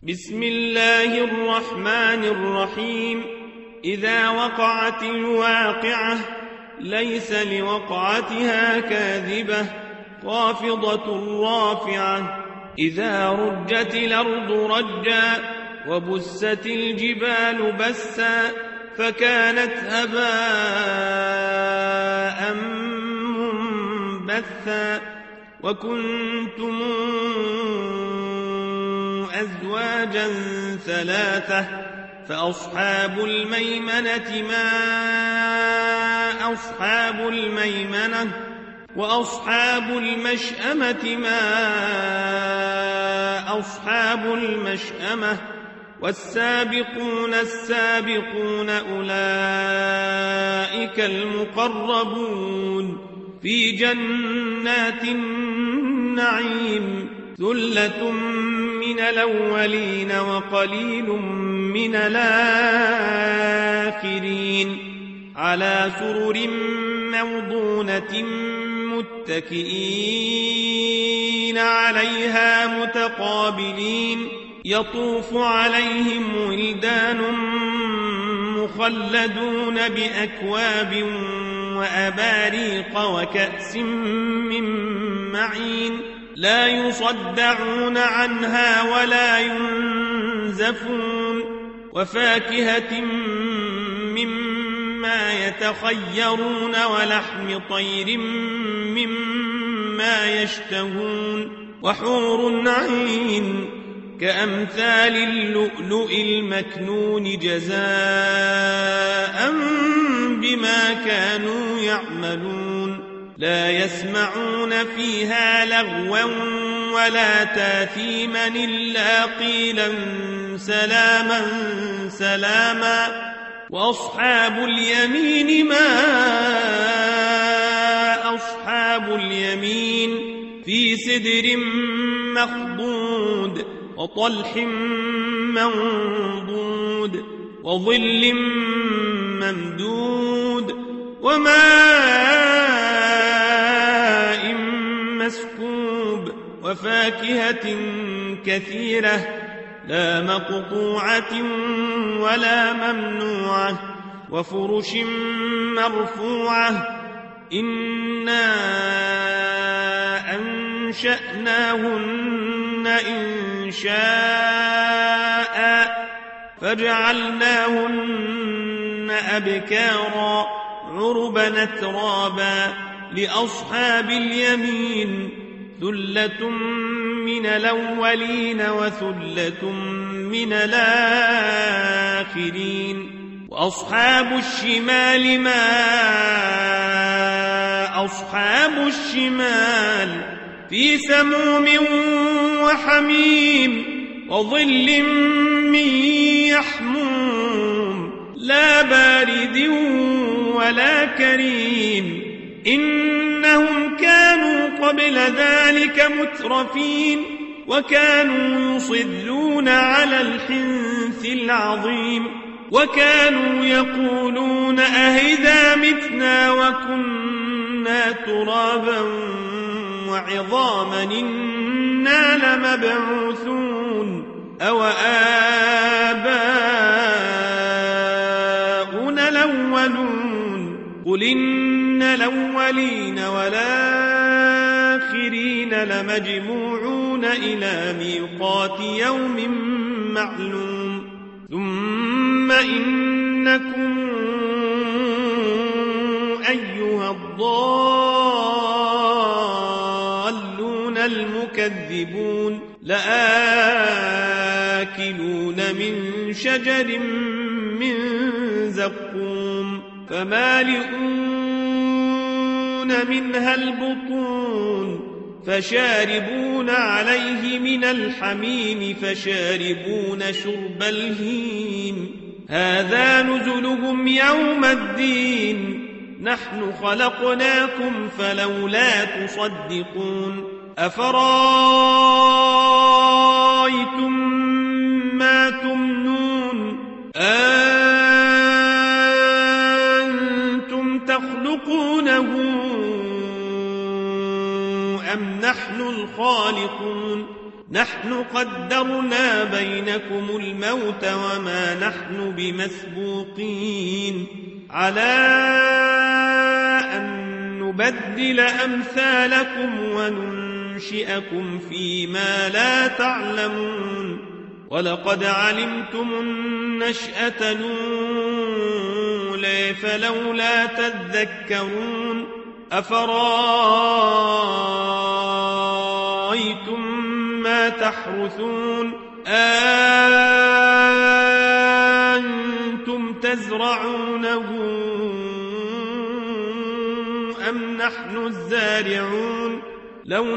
بسم الله الرحمن الرحيم. إذا وقعت الواقعة ليس لوقعتها كاذبة خافضة رافعة. إذا رجت الأرض رجا وبست الجبال بسا فكانت هباء منبثا وكنتم أزواجا ثلاثة فأصحاب الميمنة ما أصحاب الميمنة وأصحاب المشأمة ما أصحاب المشأمة والسابقون السابقون أولئك المقربون في جنات النعيم. ثلة من الأولين وقليل من الآخرين على سرر موضونة متكئين عليها متقابلين يطوف عليهم ولدان مخلدون بأكواب وأباريق وكأس من معين لا يصدعون عنها ولا ينزفون وفاكهة مما يتخيرون ولحم طير مما يشتهون وحور عين كأمثال اللؤلؤ المكنون جزاء بما كانوا يعملون. لا يسمعون فيها لغوا ولا تاثيما إلا قيلا سلاما سلاما. وأصحاب اليمين ما أصحاب اليمين في سدر مخضود وطلح منضود وظل ممدود وماء مسكوب وفاكهة كثيرة لا مقطوعة ولا ممنوعة وفرش مرفوعة. إنا أنشأناهن إنشاء فجعلناهن أبكارا عربا أترابا لأصحاب اليمين ثلة من الأولين وثلة من الآخرين. وأصحاب الشمال ما أصحاب الشمال في سموم وحميم وظل من يحموم لا بارد ولا كريم. إنهم كانوا قبل ذلك مترفين وكانوا يصرون على الحنث العظيم وكانوا يقولون أهذا متنا وكنا ترابا وعظاما إنا لمبعوثون أو آباؤنا الأولون قل إن الأولين والآخرين لمجموعون إلى ميقات يوم معلوم. ثم إنكم أيها الضالون المكذبون لآكلون من شجر من زقوم فمالئون منها البطون فشاربون عليه من الحميم فشاربون شرب الهيم. هذا نزلهم يوم الدين نحن خلقناكم فلولا تصدقون. أفرأيتم ما تمنون أنتم تخلقونه أم نحن الخالقون نحن قدرنا بينكم الموت وما نحن بمسبوقين على أن نبدل أمثالكم وننشئكم فيما لا تعلمون ولقد علمتم النشأة الأولى فلولا تذكرون أفرأيتم ما تحرثون أنتم تزرعونه أم نحن الزارعون لو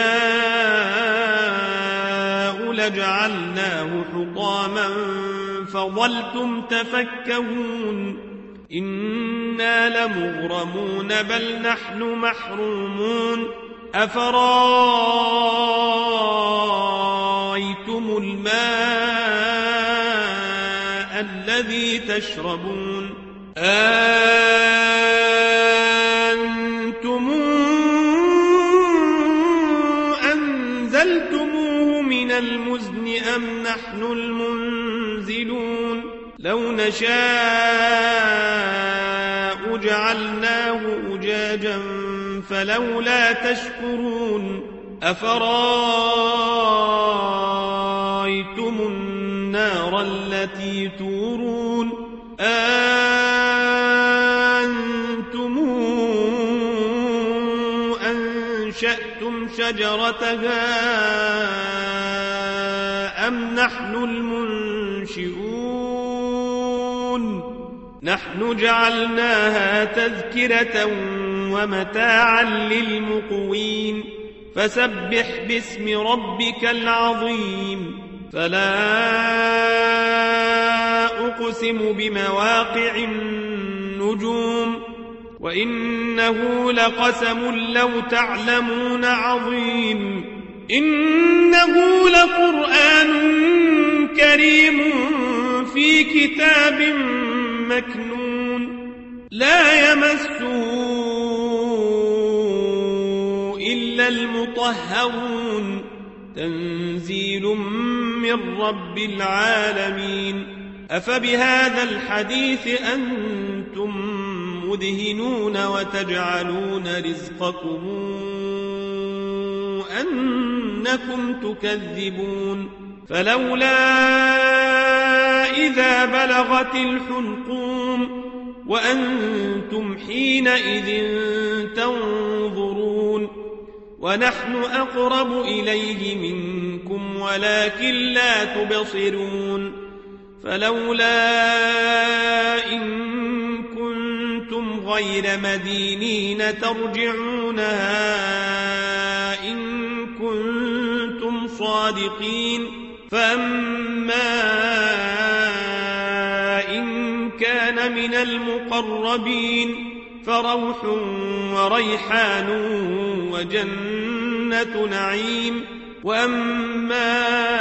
نشاء لجعلناه حطاما فظلتم تفكهون إنا لمغرمون بل نحن محرومون أفرأيتم الماء الذي تشربون أنتم أنزلتموه من المزن أم نحن المنزلون لو نشاء جعلناه أجاجا فلولا تشكرون أفرأيتم النار التي تورون أنتم أنشأتم شجرتها أم نحن المنشئون نحن جعلناها تذكرة ومتاعا للمقوين فسبح باسم ربك العظيم فلا أقسم بمواقع النجوم وإنه لقسم لو تعلمون عظيم إنه لقرآن كريم في كتاب مكنون لا يمسه إلا المطهرون تنزيل من رب العالمين أفبهذا الحديث أنتم مدهنون وتجعلون رزقكم أنكم تكذبون فلولا إذا بلغت الحلقوم وأنتم حينئذ تنظرون ونحن أقرب إليه منكم ولكن لا تبصرون فلولا إن كنتم غير مدينين ترجعونها إن كنتم صادقين فأما إن كان من المقربين فروح وريحان وجنة نعيم وأما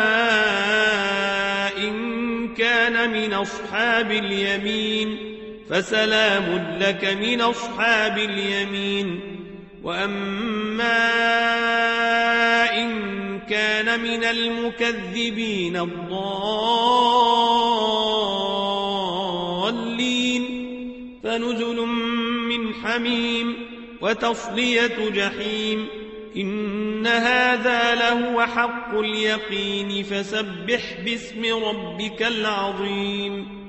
إن كان من أصحاب اليمين فسلام لك من أصحاب اليمين وأما إن كان من المكذبين الضالين فنزل من حميم وتصلية جحيم إن هذا لهو حق اليقين فسبح باسم ربك العظيم